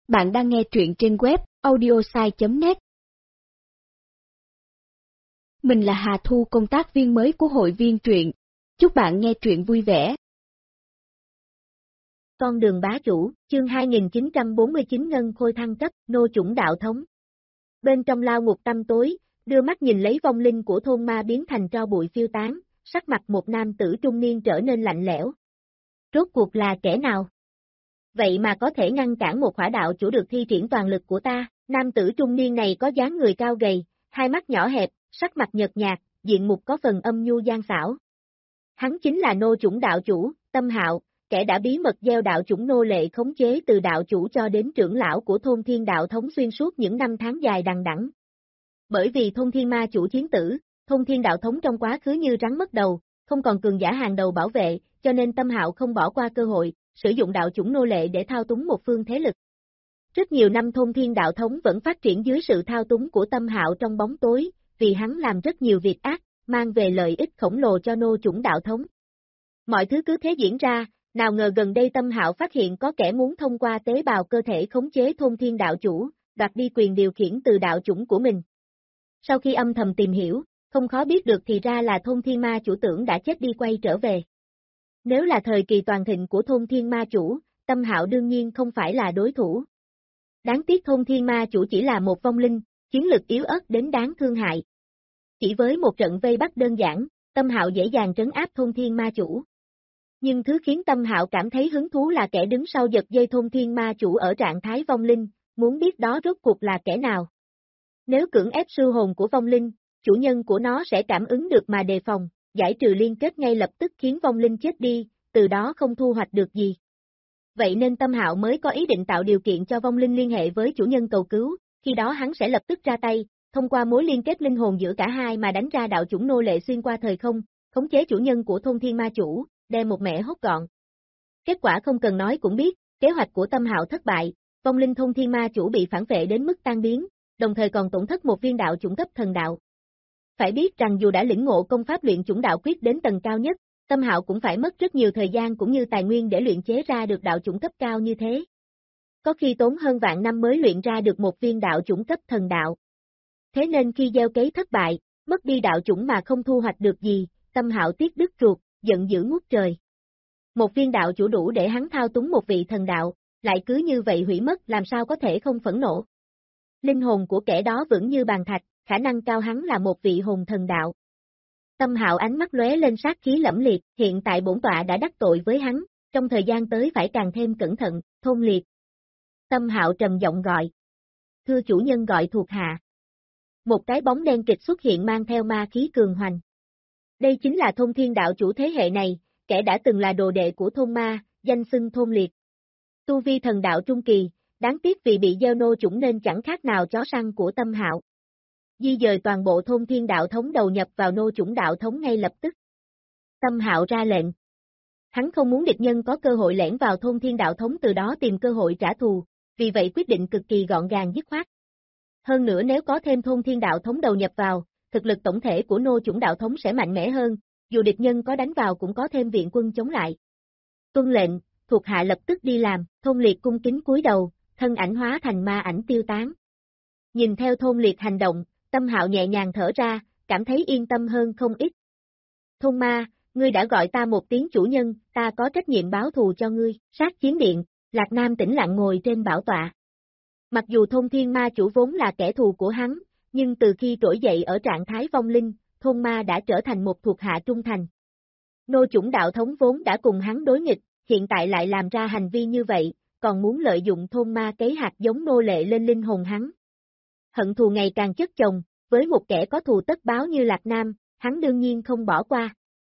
Bạn đang nghe truyện trên web audiosai.net. Mình là Hà Thu, công tác viên mới của hội viên truyện. Chúc bạn nghe truyện vui vẻ. Con đường bá chủ, chương 2949 ngân khôi thăng cấp, nô chủng đạo thống. Bên trong lao ngục tăm tối, đưa mắt nhìn lấy vong linh của thôn ma biến thành tro bụi phiêu tán, sắc mặt một nam tử trung niên trở nên lạnh lẽo. Rốt cuộc là kẻ nào? Vậy mà có thể ngăn cản một hỏa đạo chủ được thi triển toàn lực của ta. Nam tử trung niên này có dáng người cao gầy, hai mắt nhỏ hẹp, sắc mặt nhợt nhạt, diện mục có phần âm nhu gian xảo. Hắn chính là nô chủng đạo chủ, Tâm Hạo, kẻ đã bí mật gieo đạo chủng nô lệ khống chế từ đạo chủ cho đến trưởng lão của thôn thiên đạo thống xuyên suốt những năm tháng dài đằng đẵng. Bởi vì thôn thiên ma chủ chiến tử, thôn thiên đạo thống trong quá khứ như rắn mất đầu, không còn cường giả hàng đầu bảo vệ, cho nên Tâm Hạo không bỏ qua cơ hội, sử dụng đạo chủng nô lệ để thao túng một phương thế lực. Rất nhiều năm thôn thiên đạo thống vẫn phát triển dưới sự thao túng của Tâm Hạo trong bóng tối, vì hắn làm rất nhiều việc ác, mang về lợi ích khổng lồ cho nô chủng đạo thống. Mọi thứ cứ thế diễn ra, nào ngờ gần đây Tâm Hạo phát hiện có kẻ muốn thông qua tế bào cơ thể khống chế thôn thiên đạo chủ, đoạt đi quyền điều khiển từ đạo chủng của mình. Sau khi âm thầm tìm hiểu, không khó biết được thì ra là thôn thiên ma chủ tưởng đã chết đi quay trở về. Nếu là thời kỳ toàn thịnh của thôn thiên ma chủ, Tâm Hạo đương nhiên không phải là đối thủ. Đáng tiếc thôn thiên ma chủ chỉ là một vong linh, chiến lực yếu ớt đến đáng thương hại. Chỉ với một trận vây bắt đơn giản, Tâm Hạo dễ dàng trấn áp thôn thiên ma chủ. Nhưng thứ khiến Tâm Hạo cảm thấy hứng thú là kẻ đứng sau giật dây thôn thiên ma chủ ở trạng thái vong linh, muốn biết đó rốt cuộc là kẻ nào. Nếu cưỡng ép sư hồn của vong linh, chủ nhân của nó sẽ cảm ứng được mà đề phòng, giải trừ liên kết ngay lập tức khiến vong linh chết đi, từ đó không thu hoạch được gì. Vậy nên Tâm Hạo mới có ý định tạo điều kiện cho vong linh liên hệ với chủ nhân cầu cứu, khi đó hắn sẽ lập tức ra tay, thông qua mối liên kết linh hồn giữa cả hai mà đánh ra đạo chủng nô lệ xuyên qua thời không, khống chế chủ nhân của thôn thiên ma chủ, đem một mẻ hốt gọn. Kết quả không cần nói cũng biết, kế hoạch của Tâm Hạo thất bại, vong linh thôn thiên ma chủ bị phản vệ đến mức tan biến, đồng thời còn tổn thất một viên đạo chủng cấp thần đạo. Phải biết rằng dù đã lĩnh ngộ công pháp luyện chủng đạo quyết đến tầng cao nhất, Tâm Hạo cũng phải mất rất nhiều thời gian cũng như tài nguyên để luyện chế ra được đạo chủng cấp cao như thế. Có khi tốn hơn vạn năm mới luyện ra được một viên đạo chủng cấp thần đạo. Thế nên khi gieo cấy thất bại, mất đi đạo chủng mà không thu hoạch được gì, Tâm Hạo tiếc đứt ruột, giận dữ ngút trời. Một viên đạo chủ đủ để hắn thao túng một vị thần đạo, lại cứ như vậy hủy mất, làm sao có thể không phẫn nộ. Linh hồn của kẻ đó vững như bàn thạch, khả năng cao hắn là một vị hồn thần đạo. Tâm Hạo ánh mắt lóe lên sát khí lẫm liệt, hiện tại bổn tọa đã đắc tội với hắn, trong thời gian tới phải càng thêm cẩn thận, Thôn Liệt. Tâm Hạo trầm giọng gọi. Thưa chủ nhân gọi thuộc hạ. Một cái bóng đen kịch xuất hiện mang theo ma khí cường hoành. Đây chính là thôn thiên đạo chủ thế hệ này, kẻ đã từng là đồ đệ của thôn ma, danh xưng Thôn Liệt. Tu vi thần đạo trung kỳ, đáng tiếc vì bị gieo nô chủng nên chẳng khác nào chó săn của Tâm Hạo. Di dời toàn bộ thôn thiên đạo thống đầu nhập vào nô chủng đạo thống ngay lập tức. Tâm Hạo ra lệnh. Hắn không muốn địch nhân có cơ hội lẻn vào thôn thiên đạo thống từ đó tìm cơ hội trả thù, vì vậy quyết định cực kỳ gọn gàng dứt khoát. Hơn nữa nếu có thêm thôn thiên đạo thống đầu nhập vào, thực lực tổng thể của nô chủng đạo thống sẽ mạnh mẽ hơn, dù địch nhân có đánh vào cũng có thêm viện quân chống lại. Tuân lệnh, thuộc hạ lập tức đi làm, Thôn Liệt cung kính cúi đầu, thân ảnh hóa thành ma ảnh tiêu tán. Nhìn theo Thôn Liệt hành động, Tâm Hạo nhẹ nhàng thở ra, cảm thấy yên tâm hơn không ít. Thôn ma, ngươi đã gọi ta một tiếng chủ nhân, ta có trách nhiệm báo thù cho ngươi. Sát chiến điện, Lạc Nam tĩnh lặng ngồi trên bảo tọa. Mặc dù thôn thiên ma chủ vốn là kẻ thù của hắn, nhưng từ khi trỗi dậy ở trạng thái vong linh, thôn ma đã trở thành một thuộc hạ trung thành. Nô chủng đạo thống vốn đã cùng hắn đối nghịch, hiện tại lại làm ra hành vi như vậy, còn muốn lợi dụng thôn ma cấy hạt giống nô lệ lên linh hồn hắn. Hận thù ngày càng chất chồng, với một kẻ có thù tất báo như Lạc Nam, hắn đương nhiên không bỏ qua.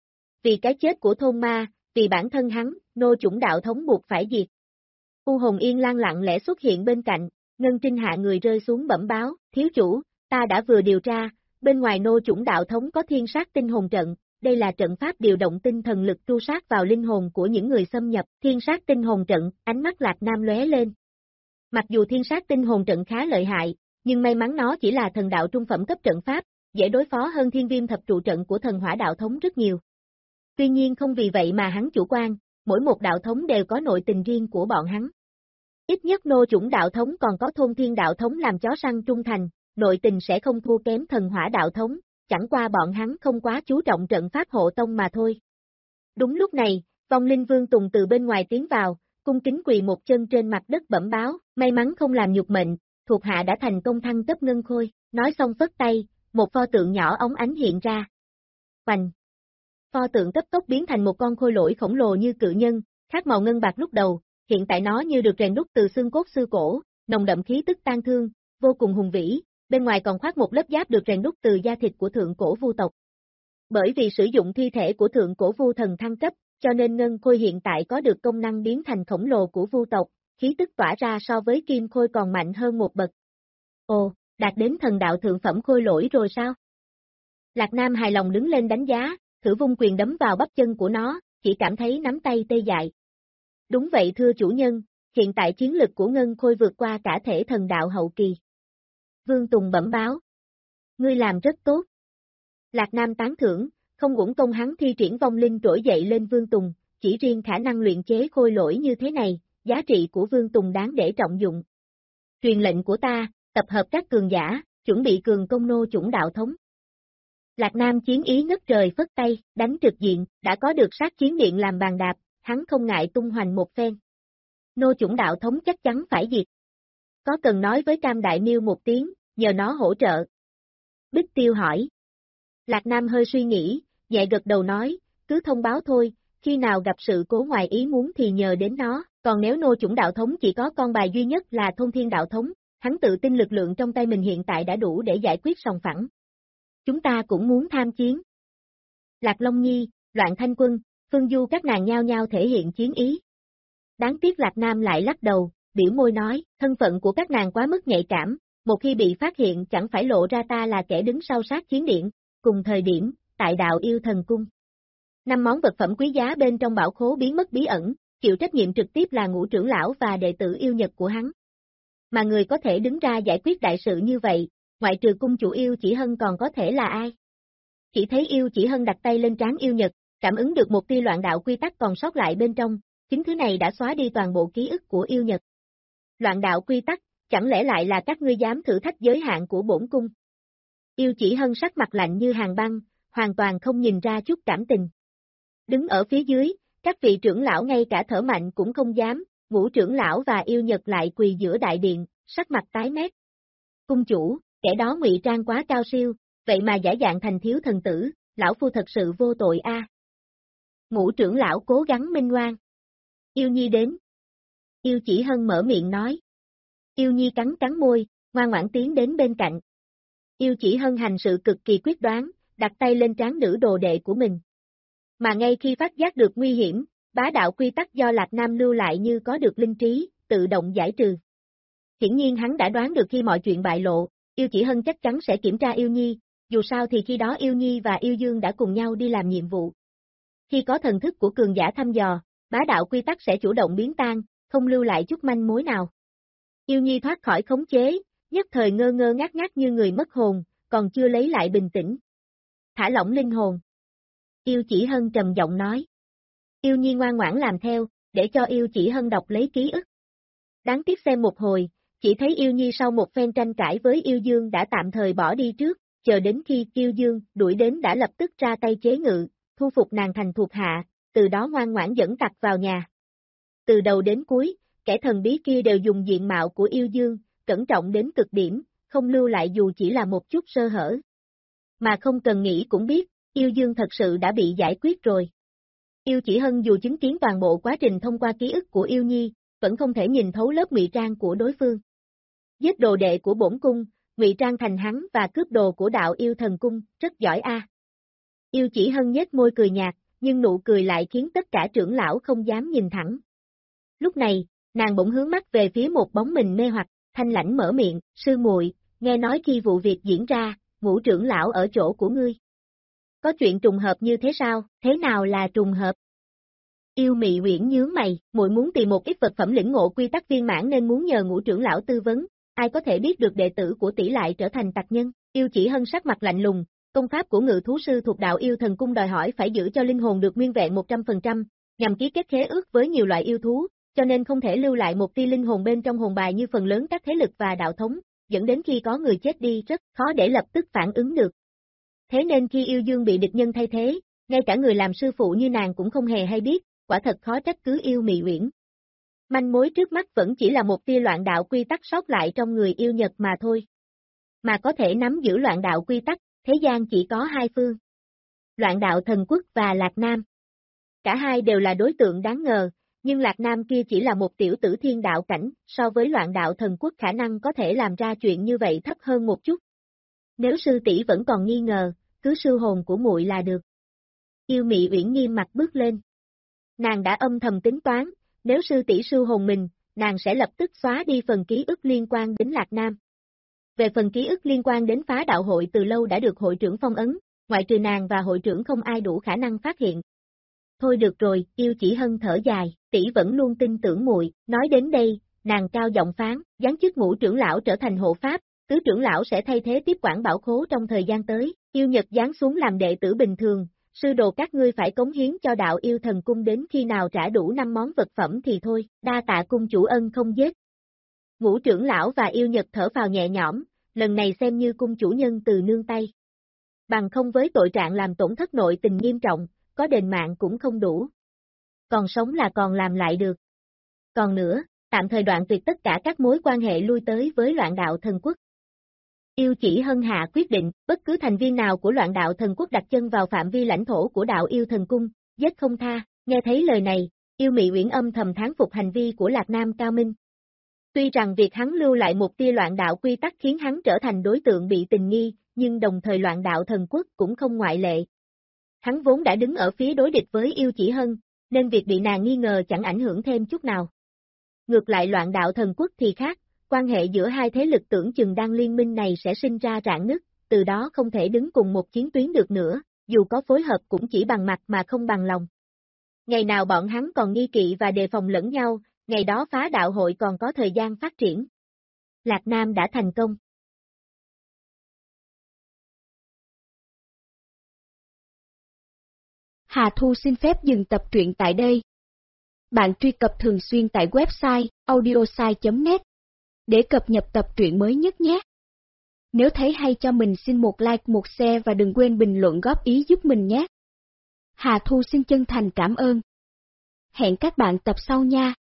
Vì cái chết của thôn ma, vì bản thân hắn, nô chủng đạo thống buộc phải diệt. U Hồn Yên Lan lặng lẽ xuất hiện bên cạnh, Ngân Trinh hạ người rơi xuống bẩm báo, thiếu chủ, ta đã vừa điều tra, bên ngoài nô chủng đạo thống có thiên sát tinh hồn trận, đây là trận pháp điều động tinh thần lực tru sát vào linh hồn của những người xâm nhập, thiên sát tinh hồn trận, ánh mắt Lạc Nam lóe lên. Mặc dù thiên sát tinh hồn trận khá lợi hại, nhưng may mắn nó chỉ là thần đạo trung phẩm cấp trận pháp, dễ đối phó hơn thiên viêm thập trụ trận của thần hỏa đạo thống rất nhiều. Tuy nhiên không vì vậy mà hắn chủ quan, mỗi một đạo thống đều có nội tình riêng của bọn hắn. Ít nhất nô chủng đạo thống còn có thôn thiên đạo thống làm chó săn trung thành, nội tình sẽ không thua kém thần hỏa đạo thống, chẳng qua bọn hắn không quá chú trọng trận pháp hộ tông mà thôi. Đúng lúc này, vong linh Vương Tùng từ bên ngoài tiến vào, cung kính quỳ một chân trên mặt đất bẩm báo, may mắn không làm nhục mệnh, thuộc hạ đã thành công thăng cấp ngân khôi, nói xong phất tay, một pho tượng nhỏ óng ánh hiện ra. Hoành! Pho tượng cấp tốc biến thành một con khôi lỗi khổng lồ như cự nhân, khác màu ngân bạc lúc đầu, hiện tại nó như được rèn đúc từ xương cốt xưa cổ, nồng đậm khí tức tang thương, vô cùng hùng vĩ, bên ngoài còn khoác một lớp giáp được rèn đúc từ da thịt của thượng cổ vu tộc. Bởi vì sử dụng thi thể của thượng cổ vu thần thăng cấp, cho nên ngân khôi hiện tại có được công năng biến thành khổng lồ của vu tộc, khí tức tỏa ra so với kim khôi còn mạnh hơn một bậc. Ồ, đạt đến thần đạo thượng phẩm khôi lỗi rồi sao? Lạc Nam hài lòng đứng lên đánh giá, thử vung quyền đấm vào bắp chân của nó, chỉ cảm thấy nắm tay tê dại. Đúng vậy thưa chủ nhân, hiện tại chiến lực của ngân khôi vượt qua cả thể thần đạo hậu kỳ. Vương Tùng bẩm báo. Ngươi làm rất tốt. Lạc Nam tán thưởng, không uổng công hắn thi triển vong linh trỗi dậy lên Vương Tùng, chỉ riêng khả năng luyện chế khôi lỗi như thế này, giá trị của Vương Tùng đáng để trọng dụng. Truyền lệnh của ta, tập hợp các cường giả, chuẩn bị cường công nô chủng đạo thống. Lạc Nam chiến ý ngất trời phất tay, đánh trực diện, đã có được sát chiến điện làm bàn đạp, hắn không ngại tung hoành một phen. Nô chủng đạo thống chắc chắn phải diệt. Có cần nói với Cam Đại Miêu một tiếng, nhờ nó hỗ trợ. Bích Tiêu hỏi. Lạc Nam hơi suy nghĩ, nhẹ gật đầu nói, cứ thông báo thôi, khi nào gặp sự cố ngoài ý muốn thì nhờ đến nó, còn nếu nô chủng đạo thống chỉ có con bài duy nhất là thôn thiên đạo thống, hắn tự tin lực lượng trong tay mình hiện tại đã đủ để giải quyết sòng phẳng. Chúng ta cũng muốn tham chiến. Lạc Long Nhi, Loạn Thanh Quân, Phương Du các nàng nhao nhao thể hiện chiến ý. Đáng tiếc Lạc Nam lại lắc đầu, biểu môi nói, thân phận của các nàng quá mức nhạy cảm, một khi bị phát hiện chẳng phải lộ ra ta là kẻ đứng sau sát chiến điện, cùng thời điểm, tại đạo yêu thần cung. 5 món vật phẩm quý giá bên trong bảo khố biến mất bí ẩn, chịu trách nhiệm trực tiếp là Ngũ trưởng lão và đệ tử yêu Nhật của hắn. Mà người có thể đứng ra giải quyết đại sự như vậy, ngoại trừ cung chủ Yêu Chỉ Hân còn có thể là ai? Chỉ thấy Yêu Chỉ Hân đặt tay lên trán yêu Nhật, cảm ứng được một tia loạn đạo quy tắc còn sót lại bên trong, chính thứ này đã xóa đi toàn bộ ký ức của yêu Nhật. Loạn đạo quy tắc, chẳng lẽ lại là các ngươi dám thử thách giới hạn của bổn cung? Yêu Chỉ Hân sắc mặt lạnh như hàng băng, hoàn toàn không nhìn ra chút cảm tình. Đứng ở phía dưới, các vị trưởng lão ngay cả thở mạnh cũng không dám, Ngũ trưởng lão và yêu Nhật lại quỳ giữa đại điện, sắc mặt tái mét. Cung chủ, kẻ đó ngụy trang quá cao siêu, vậy mà giả dạng thành thiếu thần tử, lão phu thật sự vô tội a. Ngũ trưởng lão cố gắng minh oan. Yêu Nhi đến. Yêu Chỉ Hân mở miệng nói. Yêu Nhi cắn cắn môi, ngoan ngoãn tiến đến bên cạnh. Yêu Chỉ Hân hành sự cực kỳ quyết đoán, đặt tay lên trán nữ đồ đệ của mình. Mà ngay khi phát giác được nguy hiểm, bá đạo quy tắc do Lạc Nam lưu lại như có được linh trí, tự động giải trừ. Hiển nhiên hắn đã đoán được khi mọi chuyện bại lộ, Yêu Chỉ Hân chắc chắn sẽ kiểm tra Yêu Nhi, dù sao thì khi đó Yêu Nhi và Yêu Dương đã cùng nhau đi làm nhiệm vụ. Khi có thần thức của cường giả thăm dò, bá đạo quy tắc sẽ chủ động biến tan, không lưu lại chút manh mối nào. Yêu Nhi thoát khỏi khống chế, nhất thời ngơ ngơ ngác ngác như người mất hồn, còn chưa lấy lại bình tĩnh. Thả lỏng linh hồn. Yêu Chỉ Hân trầm giọng nói. Yêu Nhi ngoan ngoãn làm theo, để cho Yêu Chỉ Hân đọc lấy ký ức. Đáng tiếc xem một hồi, chỉ thấy Yêu Nhi sau một phen tranh cãi với Yêu Dương đã tạm thời bỏ đi trước, chờ đến khi Yêu Dương đuổi đến đã lập tức ra tay chế ngự, thu phục nàng thành thuộc hạ, từ đó ngoan ngoãn dẫn tặc vào nhà. Từ đầu đến cuối, kẻ thần bí kia đều dùng diện mạo của Yêu Dương, cẩn trọng đến cực điểm, không lưu lại dù chỉ là một chút sơ hở. Mà không cần nghĩ cũng biết, Yêu Dương thật sự đã bị giải quyết rồi. Yêu Chỉ Hân dù chứng kiến toàn bộ quá trình thông qua ký ức của Yêu Nhi, vẫn không thể nhìn thấu lớp ngụy trang của đối phương. Giết đồ đệ của bổn cung, ngụy trang thành hắn và cướp đồ của đạo yêu thần cung, rất giỏi a. Yêu Chỉ Hân nhếch môi cười nhạt, nhưng nụ cười lại khiến tất cả trưởng lão không dám nhìn thẳng. Lúc này, nàng bỗng hướng mắt về phía một bóng mình mê hoặc, thanh lãnh mở miệng, sư muội, nghe nói khi vụ việc diễn ra, Ngũ trưởng lão ở chỗ của ngươi. Có chuyện trùng hợp như thế sao, thế nào là trùng hợp? Yêu Mị Uyển nhướng mày, muội muốn tìm một ít vật phẩm lĩnh ngộ quy tắc viên mãn nên muốn nhờ Ngũ trưởng lão tư vấn, ai có thể biết được đệ tử của tỷ lại trở thành tặc nhân? Yêu Chỉ Hân sắc mặt lạnh lùng, công pháp của ngự thú sư thuộc đạo yêu thần cung đòi hỏi phải giữ cho linh hồn được nguyên vẹn 100%, nhằm ký kết khế ước với nhiều loại yêu thú, cho nên không thể lưu lại một tia linh hồn bên trong hồn bài như phần lớn các thế lực và đạo thống, dẫn đến khi có người chết đi rất khó để lập tức phản ứng được. Thế nên khi Yêu Dương bị địch nhân thay thế, ngay cả người làm sư phụ như nàng cũng không hề hay biết, quả thật khó trách cứ Yêu Mị Uyển. Manh mối trước mắt vẫn chỉ là một tia loạn đạo quy tắc sót lại trong người yêu Nhật mà thôi. Mà có thể nắm giữ loạn đạo quy tắc, thế gian chỉ có hai phương. Loạn đạo thần quốc và Lạc Nam. Cả hai đều là đối tượng đáng ngờ, nhưng Lạc Nam kia chỉ là một tiểu tử thiên đạo cảnh, so với loạn đạo thần quốc khả năng có thể làm ra chuyện như vậy thấp hơn một chút. Nếu sư tỷ vẫn còn nghi ngờ, cứ sư hồn của muội là được. Yêu Mị Uyển nghiêm mặt bước lên. Nàng đã âm thầm tính toán, nếu sư tỷ sư hồn mình, nàng sẽ lập tức xóa đi phần ký ức liên quan đến Lạc Nam. Về phần ký ức liên quan đến phá đạo hội từ lâu đã được hội trưởng phong ấn, ngoại trừ nàng và hội trưởng không ai đủ khả năng phát hiện. Thôi được rồi, Yêu Chỉ Hân thở dài, tỷ vẫn luôn tin tưởng muội. Nói đến đây, nàng cao giọng phán, giáng chức ngũ trưởng lão trở thành hộ pháp, tứ trưởng lão sẽ thay thế tiếp quản bảo khố trong thời gian tới, Yêu Nhật giáng xuống làm đệ tử bình thường, sư đồ các ngươi phải cống hiến cho đạo yêu thần cung đến khi nào trả đủ 5 món vật phẩm thì thôi, đa tạ cung chủ ân không giết. Ngũ trưởng lão và Yêu Nhật thở phào nhẹ nhõm, lần này xem như cung chủ nhân từ nương tay. Bằng không với tội trạng làm tổn thất nội tình nghiêm trọng, có đền mạng cũng không đủ. Còn sống là còn làm lại được. Còn nữa, tạm thời đoạn tuyệt tất cả các mối quan hệ lui tới với loạn đạo thần quốc. Yêu Chỉ Hân hạ quyết định, bất cứ thành viên nào của loạn đạo thần quốc đặt chân vào phạm vi lãnh thổ của đạo yêu thần cung, giết không tha. Nghe thấy lời này, Yêu Mị Uyển âm thầm thán phục hành vi của Lạc Nam cao minh. Tuy rằng việc hắn lưu lại một tia loạn đạo quy tắc khiến hắn trở thành đối tượng bị tình nghi, nhưng đồng thời loạn đạo thần quốc cũng không ngoại lệ. Hắn vốn đã đứng ở phía đối địch với Yêu Chỉ Hân, nên việc bị nàng nghi ngờ chẳng ảnh hưởng thêm chút nào. Ngược lại loạn đạo thần quốc thì khác, quan hệ giữa hai thế lực tưởng chừng đang liên minh này sẽ sinh ra rạn nứt, từ đó không thể đứng cùng một chiến tuyến được nữa, dù có phối hợp cũng chỉ bằng mặt mà không bằng lòng. Ngày nào bọn hắn còn nghi kỵ và đề phòng lẫn nhau, ngày đó phá đạo hội còn có thời gian phát triển. Lạc Nam đã thành công. Hà Thu xin phép dừng tập truyện tại đây. Bạn truy cập thường xuyên tại website audiosai.net để cập nhật tập truyện mới nhất nhé. Nếu thấy hay cho mình xin một like, một share và đừng quên bình luận góp ý giúp mình nhé. Hà Thu xin chân thành cảm ơn. Hẹn các bạn tập sau nha.